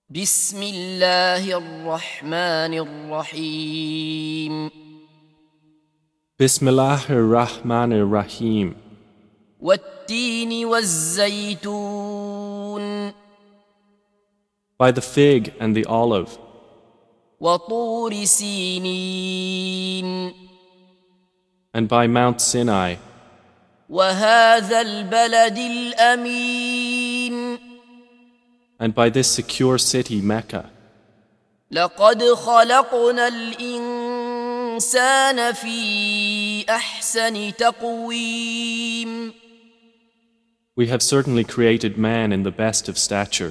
بسم الله الرحمن الرحيم Bismillahir Rahmanir Rahim. والتين والزيتون By the fig and the olive, وطور سينين and by Mount Sinai, وهذا البلد الأمين and by this secure city Mecca. لقد خلقنا الإنسان في أحسن تقويم We have certainly created man in the best of stature.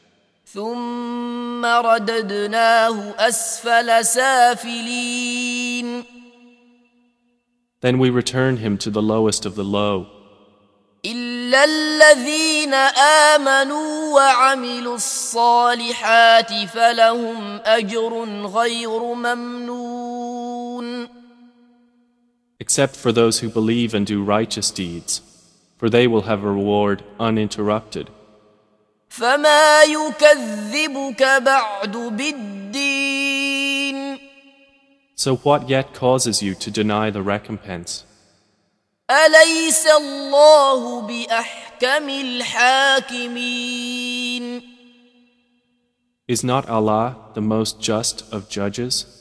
ثم رددناه أسفل سافلين Then we return him to the lowest of the low, إلا الذين آمنوا وعملوا الصالحات فلهم أجر غير ممنون except for those who believe and do righteous deeds, for they will have a reward uninterrupted. فما يكذبك بعد بالدين So what yet causes you to deny the recompense? أليس الله بأحكم الحاكمين Is not Allah the most just of judges?